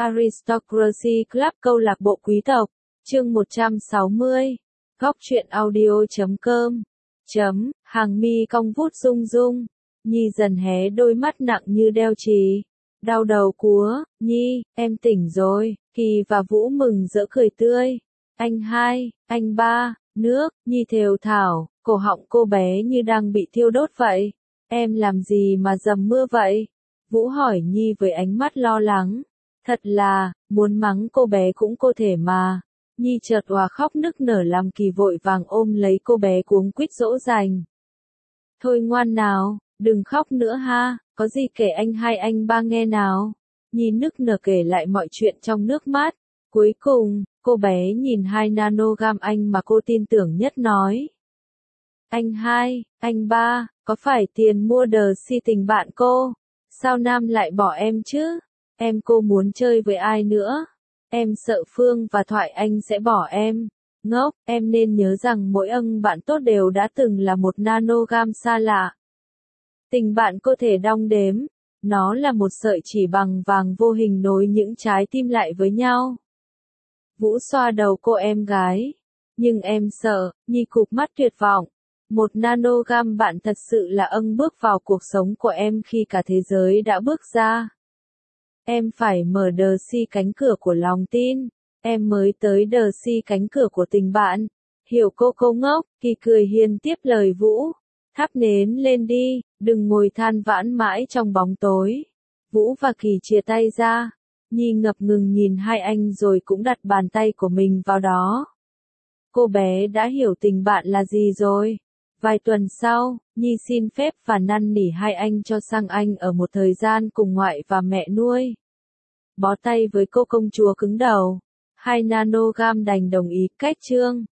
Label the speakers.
Speaker 1: Aristocracy Club câu lạc bộ quý tộc, chương 160, góc truyện audio.com, hàng mi cong vút rung rung, Nhi dần hé đôi mắt nặng như đeo chì, đau đầu cúa, Nhi, em tỉnh rồi, Kỳ và Vũ mừng rỡ cười tươi, anh hai, anh ba, nước, Nhi thều thào, cổ họng cô bé như đang bị thiêu đốt vậy, em làm gì mà dầm mưa vậy? Vũ hỏi Nhi với ánh mắt lo lắng. Thật là, muốn mắng cô bé cũng có thể mà. Nhi chợt òa khóc nức nở làm Kỳ vội vàng ôm lấy cô bé cuống quýt dỗ dành. Thôi ngoan nào, đừng khóc nữa ha, có gì kể anh hai anh ba nghe nào. Nhi nức nở kể lại mọi chuyện trong nước mắt. Cuối cùng, cô bé nhìn 2 nanogam anh mà cô tin tưởng nhất nói. Anh hai, anh ba, có phải tiền mua đờ si tình bạn cô? Sao Nam lại bỏ em chứ? Cô muốn chơi với ai nữa? Em sợ Phương và Thoại Anh sẽ bỏ em. Ngốc, em nên nhớ rằng mỗi bạn tốt đều đã từng là một nanogam xa lạ. Tình bạn có thể đong đếm. Nó là một sợi chỉ bằng vàng vô hình nối những trái tim lại với nhau. Vũ xoa đầu cô em gái. Nhưng em sợ, Nhi cụp mắt tuyệt vọng. Một nanogam bạn thật sự là bước vào cuộc sống của em khi cả thế giới đã bước ra. Em phải mở đờ si cánh cửa của lòng tin. Em mới tới đờ si cánh cửa của tình bạn. Hiểu cô ngốc, Kỳ cười hiền tiếp lời Vũ. Thắp nến lên đi, đừng ngồi than vãn mãi trong bóng tối. Vũ và Kỳ chia tay ra. Nhi ngập ngừng nhìn hai anh rồi cũng đặt bàn tay của mình vào đó. Cô bé đã hiểu tình bạn là gì rồi. Vài tuần sau, Nhi xin phép và năn nỉ hai anh cho sang Anh ở một thời gian cùng ngoại và mẹ nuôi. Bó tay với cô công chúa cứng đầu. 2 nanogam đành đồng ý cách chương.